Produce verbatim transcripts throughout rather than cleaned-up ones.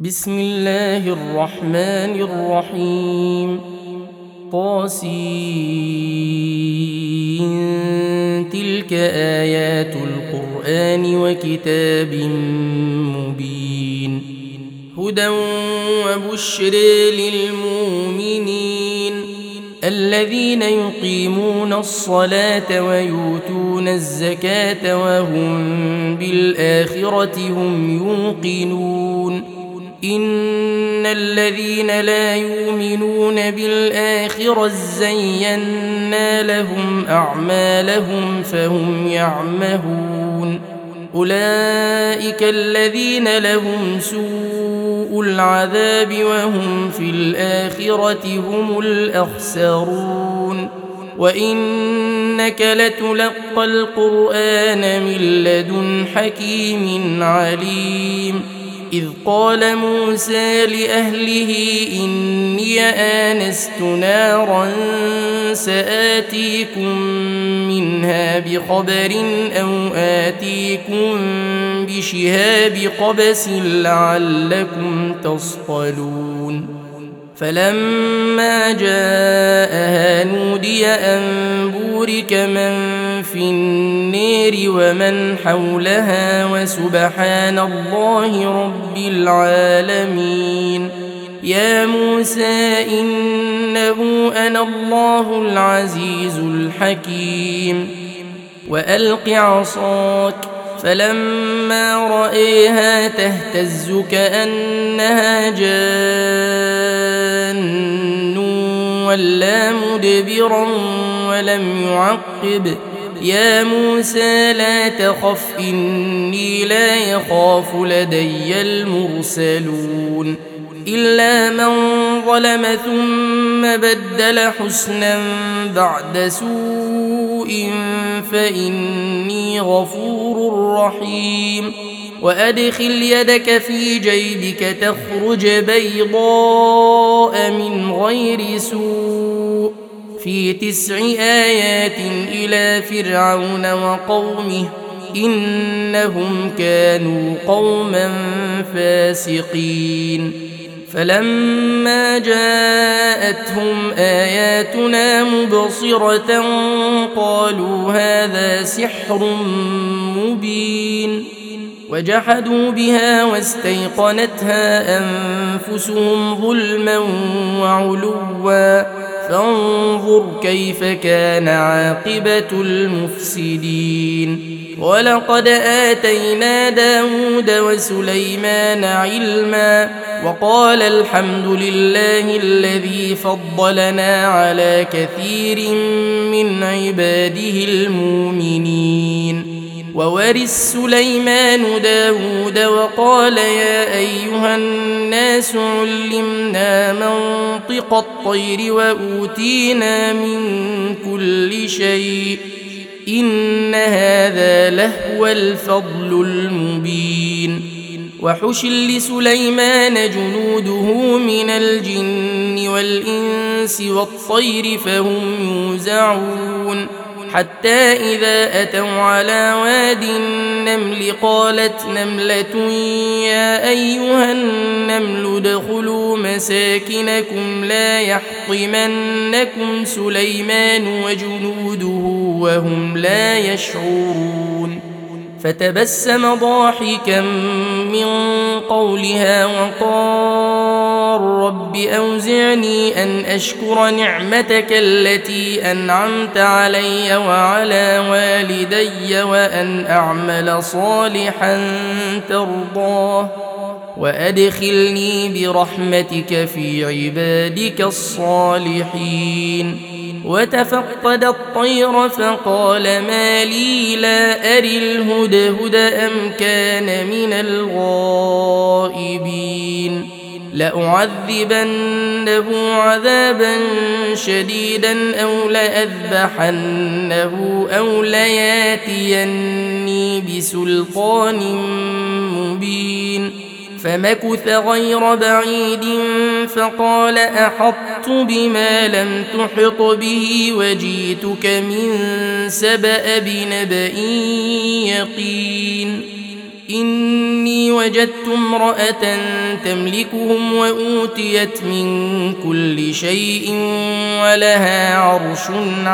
بسم الله الرحمن الرحيم. طاسين تلك آيات القرآن وكتاب مبين هدى وبشر للمؤمنين الذين يقيمون الصلاة ويؤتون الزكاة وهم بالآخرة هم يوقنون إن الذين لا يؤمنون بالآخرة زينا لهم أعمالهم فهم يعمهون أولئك الذين لهم سوء العذاب وهم في الآخرة هم الأخسرون وإنك لتلقى القرآن من لدن حكيم عليم إذ قال موسى لأهله إني آنست نارا سآتيكم منها بخبر أو آتيكم بشهاب قبس لعلكم تصطلون فلما جاءها نودي أن بورك من في النير ومن حولها وسبحان الله رب العالمين يا موسى إنه أنا الله العزيز الحكيم وألق عصاك فلما رأيها تهتز كأنها جان ولا مدبرا ولم يعقب يا موسى لا تخف إني لا يخاف لدي المرسلون إلا من ظلم ثم بدل حسنا بعد سوء فإني غفور رحيم وأدخل يدك في جيبك تخرج بيضاء من غير سوء في تسع آيات إلى فرعون وقومه إنهم كانوا قوما فاسقين فلما جاءتهم آياتنا مبصرة قالوا هذا سحر مبين وجحدوا بها واستيقنتها أنفسهم ظلما وعلوا فانظر كيف كان عاقبة المفسدين ولقد آتينا داود وسليمان علما وقال الحمد لله الذي فضلنا على كثير من عباده المؤمنين وورث سليمان داود وقال يا أيها الناس علمنا منطق الطير وأوتينا من كل شيء إن هذا لهو الفضل المبين وحشر لسليمان جنوده من الجن والإنس والطير فهم يوزعون حتى إذا أتوا على واد النمل قالت نملة يا أيها النمل ادخلوا مساكنكم لا يحطمنكم سليمان وجنوده وهم لا يشعرون فتبسم ضاحكا من قولها وقال رب أوزعني أن أشكر نعمتك التي أنعمت علي وعلى والدي وأن أعمل صالحا ترضاه وأدخلني برحمتك في عبادك الصالحين وتفقد الطير فقال ما لي لا أري الهدهد أم كان من الغائبين لأعذبنه عذابا شديدا أو لأذبحنه أو لياتيني بسلطان مبين فمكث غير بعيد فقال أحطت بما لم تحط به وجيتك من سبأ بنبأ يقين إني وجدت امرأة تملكهم وأوتيت من كل شيء ولها عرش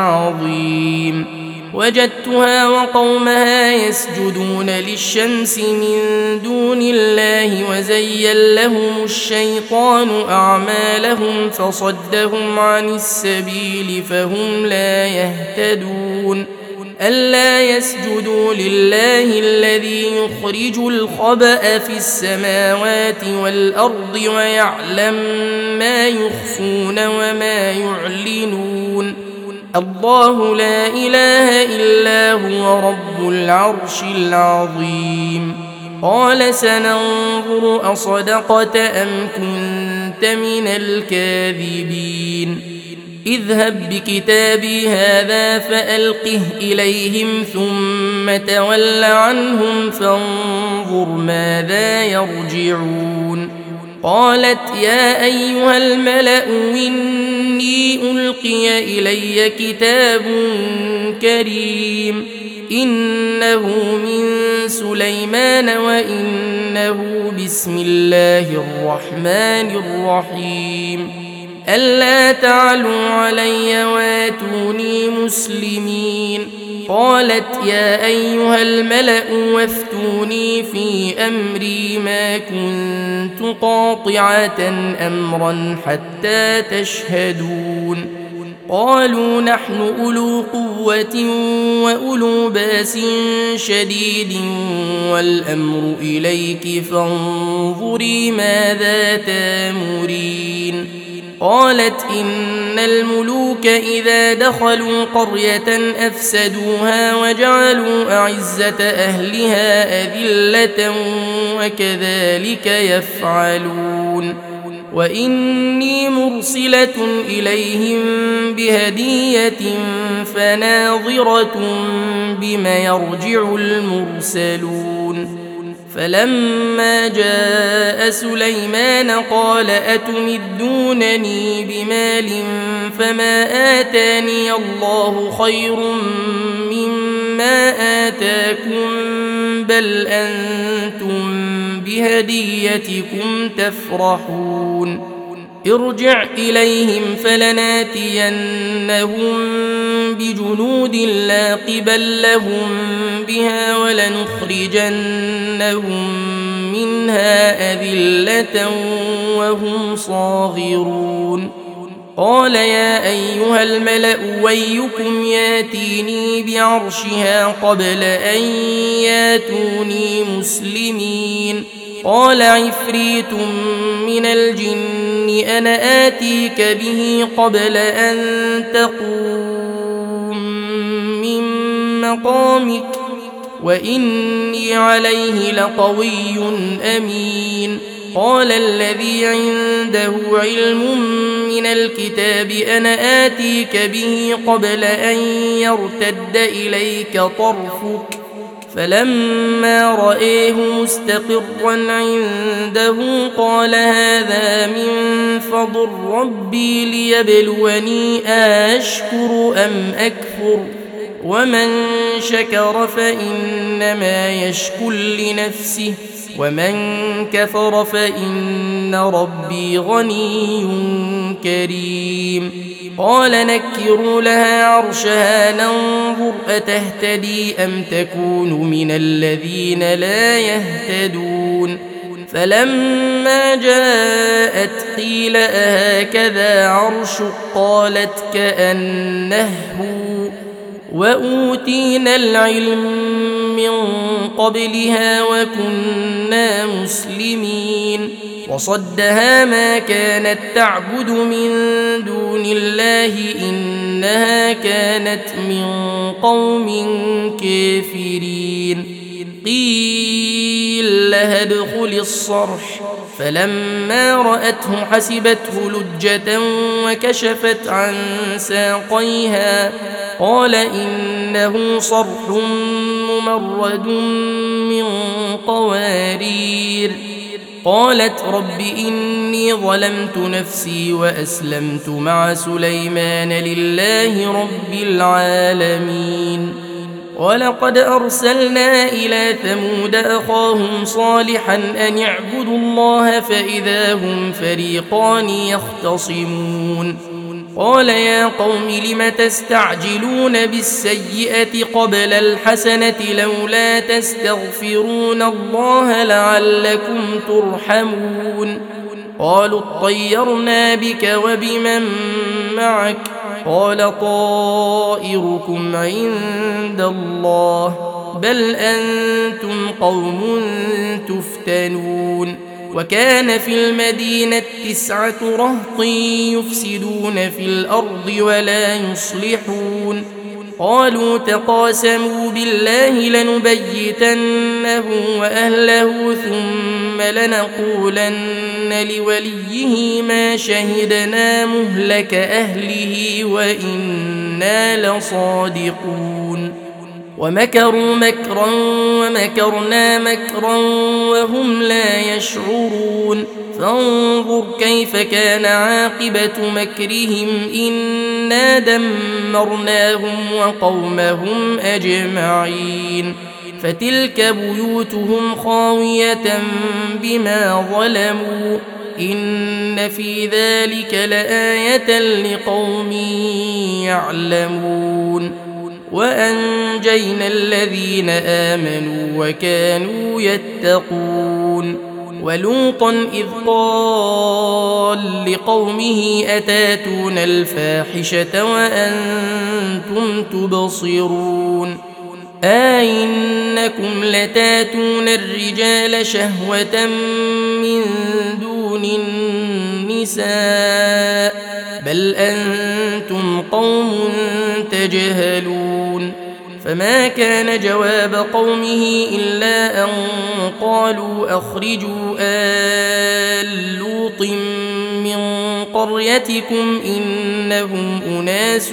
عظيم وجدتها وقومها يسجدون للشمس من دون الله وزين لهم الشيطان أعمالهم فصدهم عن السبيل فهم لا يهتدون ألا يسجدوا لله الذي يخرج الخبأ في السماوات والأرض ويعلم ما يخفون وما يعلنون الله لا إله إلا هو رب العرش العظيم قال سننظر أصدقت أم كنت من الكاذبين اذهب بكتابي هذا فألقه إليهم ثم تول عنهم فانظر ماذا يرجعون قالت يا أيها الملأ إني ألقي إلي كتاب كريم إنه من سليمان وإنه بسم الله الرحمن الرحيم ألا تعلوا علي واتوني مسلمين قالت يا أيها الملأ وافتوني في أمري ما كنت قاطعة أمرا حتى تشهدون قالوا نحن أولو قوة وأولو بأس شديد والأمر إليك فانظري ماذا تامرين قالت إن الملوك إذا دخلوا قرية أفسدوها وجعلوا أعزة أهلها أذلة وكذلك يفعلون وإني مرسلة إليهم بهدية فناظرة بما يرجع المرسلون فلما جاء سليمان قال أتمدونني بمال فما آتاني الله خير مما آتاكم بل أنتم بهديتكم تفرحون ارجع إليهم فلناتينهم بجنود لا قبل لهم بها ولنخرجنهم منها أذلة وهم صاغرون قال يا أيها الملأ ويكم ياتيني بعرشها قبل أن ياتوني مسلمين قال عفريت من الجن أنا آتيك به قبل أن تقوم من مقامك وإني عليه لقوي أمين قال الذي عنده علم من الكتاب أنا آتيك به قبل أن يرتد إليك طرفك فلما رأيه مستقرا عنده قال هذا من فضل ربي ليبلوني أشكر أم أكفر ومن شكر فإنما يشكر لنفسه ومن كفر فإن ربي غني كريم قال نكروا لها عرشها ننظر أتهتدي أم تكون من الذين لا يهتدون فلما جاءت قيل أهكذا عرشك قالت كأنه وأوتينا العلم من قبلها وكنا مسلمين وصدها ما كانت تعبد من دون الله إنها كانت من قوم كافرين قيل لها ادخل الصرح فلما رأته حسبته لجة وكشفت عن ساقيها قال إنه صرح ممرد من قوارير قالت رب إني ظلمت نفسي وأسلمت مع سليمان لله رب العالمين ولقد أرسلنا إلى ثمود أخاهم صالحا أن اعبدوا الله فإذا هم فريقان يختصمون قال يا قوم لم تستعجلون بالسيئة قبل الحسنة لولا تستغفرون الله لعلكم ترحمون قالوا اطيرنا بك وبمن معك قال طائركم عند الله بل أنتم قوم تفتنون وكان في المدينة تسعة رهط يفسدون في الأرض ولا يصلحون قالوا تقاسموا بالله لنبيتنه وأهله ثم لنقولن لوليه ما شهدنا مهلك أهله وإنا لصادقون ومكروا مكرا ومكرنا مكرا وهم لا يشعرون فانظر كيف كان عاقبة مكرهم إنا دمرناهم وقومهم أجمعين فتلك بيوتهم خاوية بما ظلموا إن في ذلك لآية لقوم يعلمون وأنجينا الذين آمنوا وكانوا يتقون ولوطا إذ قال لقومه أتاتون الفاحشة وأنتم تبصرون أئنكم لتاتون الرجال شهوة من دون النساء بل أنتم قوم تجهلون فما كان جواب قومه إلا أن قالوا أخرجوا آل لوط من قريتكم إنهم أناس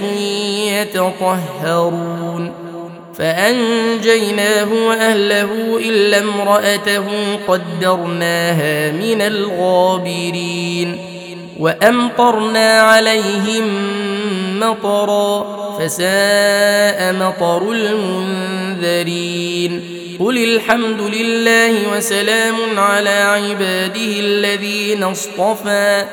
يتطهرون فأنجيناه وأهله إلا امرأته قدرناها من الغابرين وأمطرنا عليهم مطرا فساء مطر المنذرين قل الحمد لله وسلام على عباده الذين اصطفى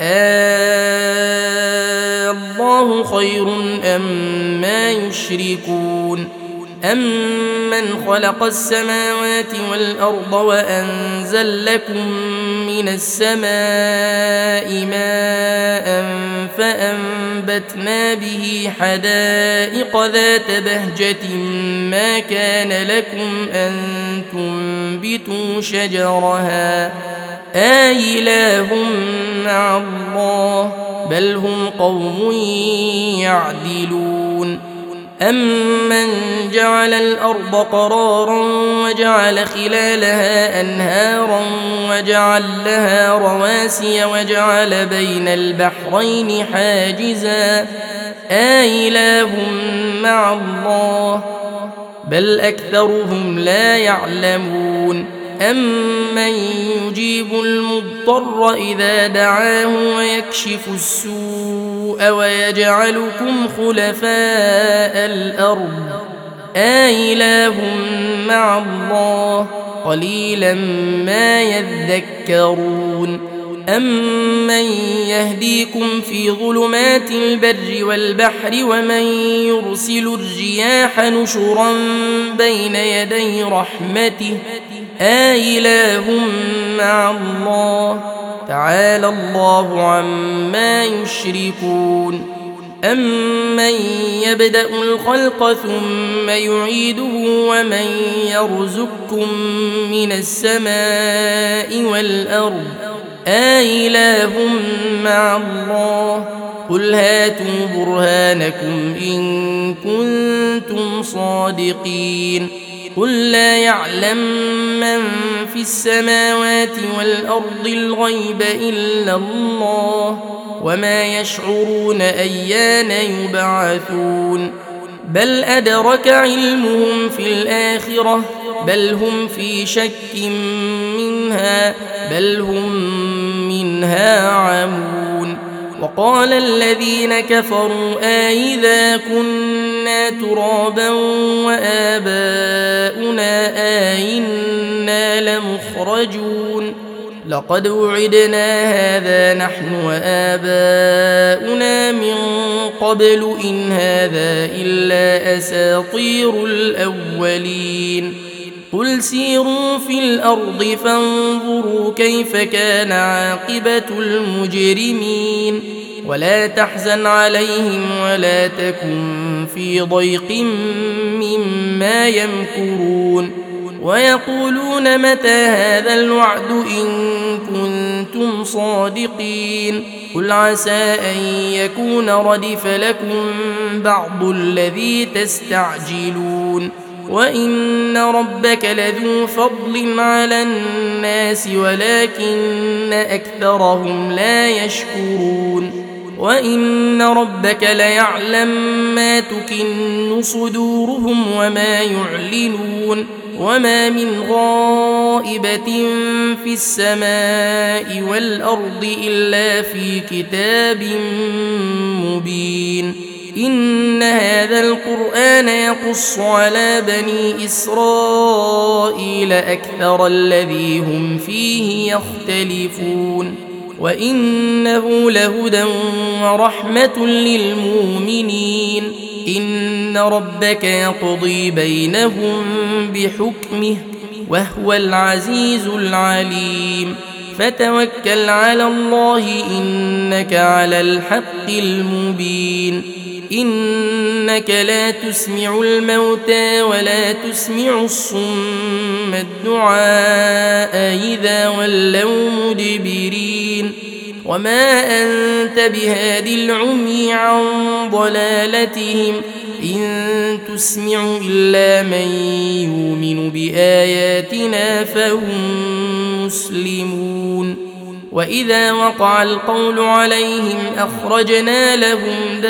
الله خير أم ما يشركون أمن خلق السماوات والأرض وأنزل لكم من السماء ماء فأنبتنا به حدائق ذات بهجة ما كان لكم أن تنبتوا شجرها آإله مع الله بل هم قوم يعدلون أمن جعل الأرض قرارا وجعل خلالها أنهارا وجعل لها رواسي وجعل بين البحرين حاجزا آإله مع الله بل أكثرهم لا يعلمون أمن يجيب المضطر إذا دعاه ويكشف السوء ويجعلكم خلفاء الأرض آإله مع الله قليلا ما يذكرون أمن يهديكم في ظلمات البر والبحر ومن يرسل الرياح نشرا بين يدي رحمته آإله مع الله تعالى الله عما يشركون أمن يبدأ الخلق ثم يعيده ومن يرزقكم من السماء والأرض آإله مع الله قل هاتوا برهانكم إن كنتم صادقين قل لا يعلم من في السماوات والأرض الغيب إلا الله وما يشعرون أيان يبعثون بل أدرك علمهم في الآخرة بل هم في شك منها بل هم منها عمون وقال الذين كفروا أإذا كنا ترابا وآباؤنا أإنا لمخرجون لقد وعدنا هذا نحن وآباؤنا من قبل إن هذا إلا أساطير الأولين قل سيروا في الأرض فانظروا كيف كان عاقبة المجرمين ولا تحزن عليهم ولا تكن في ضيق مما يمكرون ويقولون متى هذا الوعد إن كنتم صادقين قل عسى أن يكون ردف لكم بعض الذي تستعجلون وإن ربك لذو فضل على الناس ولكن أكثرهم لا يشكرون وإن ربك ليعلم ما تكن صدورهم وما يعلنون وما من غائبة في السماء والأرض إلا في كتاب مبين إن هذا القرآن يقص على بني إسرائيل أكثر الذي هم فيه يختلفون وإنه لهدى ورحمة للمؤمنين إن ربك يقضي بينهم بحكمه وهو العزيز العليم فتوكل على الله إنك على الحق المبين إنك لا تسمع الموتى ولا تسمع الصم الدعاء إذا ولوا مدبرين وما أنت بهادي العمي عن ضلالتهم إن تسمع إلا من يؤمن بآياتنا فهم مسلمون وإذا وقع القول عليهم أخرجنا لهم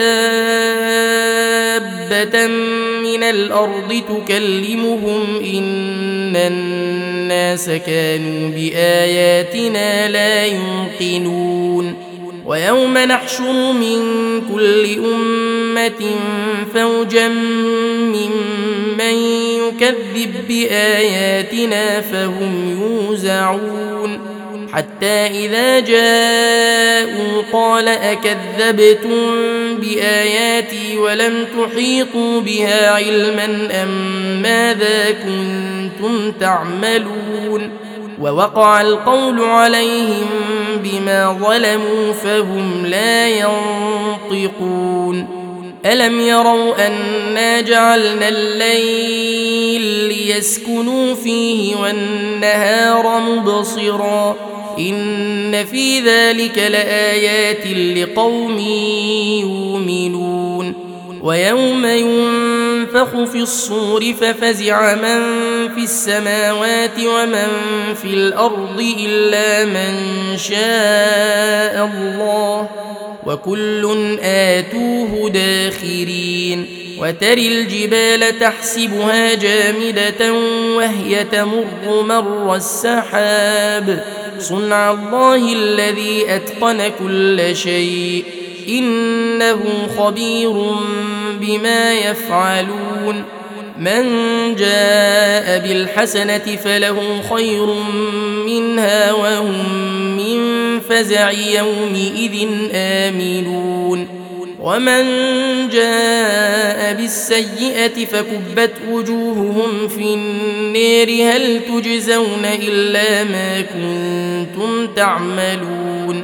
دابة من الأرض تكلمهم إن الناس كانوا بآياتنا لا يوقنون ويوم نحشر من كل أمة فوجا ممن يكذب بآياتنا فهم يوزعون حتى إذا جاءوا قال أكذبتم بآياتي ولم تحيطوا بها علما أم ماذا كنتم تعملون ووقع القول عليهم بما ظلموا فهم لا ينطقون ألم يروا أنا جعلنا الليل ليسكنوا فيه والنهار مبصرا إن في ذلك لآيات لقوم يؤمنون ويوم ينفخ في الصور ففزع من في السماوات ومن في الأرض إلا من شاء الله وكل آتوه داخرين وتري الجبال تحسبها جامدة وهي تمر مر السحاب صنع الله الذي أتقن كل شيء إنه خبير بما يفعلون من جاء بالحسنة فله خير منها وهم من فزع يومئذ آمنون ومن جاء بالسيئة فكبت وجوههم في النار هل تجزون إلا ما كنتم تعملون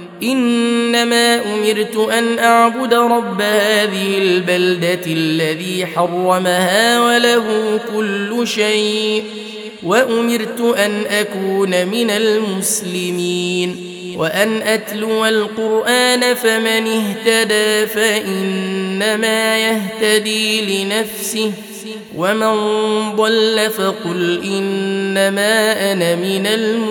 إنما أمرت أن أعبد رب هذه البلدة الذي حرمها وله كل شيء وأمرت أن أكون من المسلمين وأن أتلو القرآن فمن اهتدى فإنما يهتدي لنفسه ومن ضل فقل إنما أنا من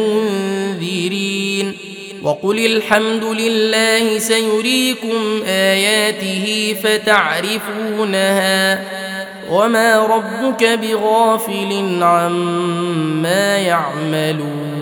المنذرين وقل الحمد لله سيريكم آياته فتعرفونها وما ربك بغافل عما يعملون.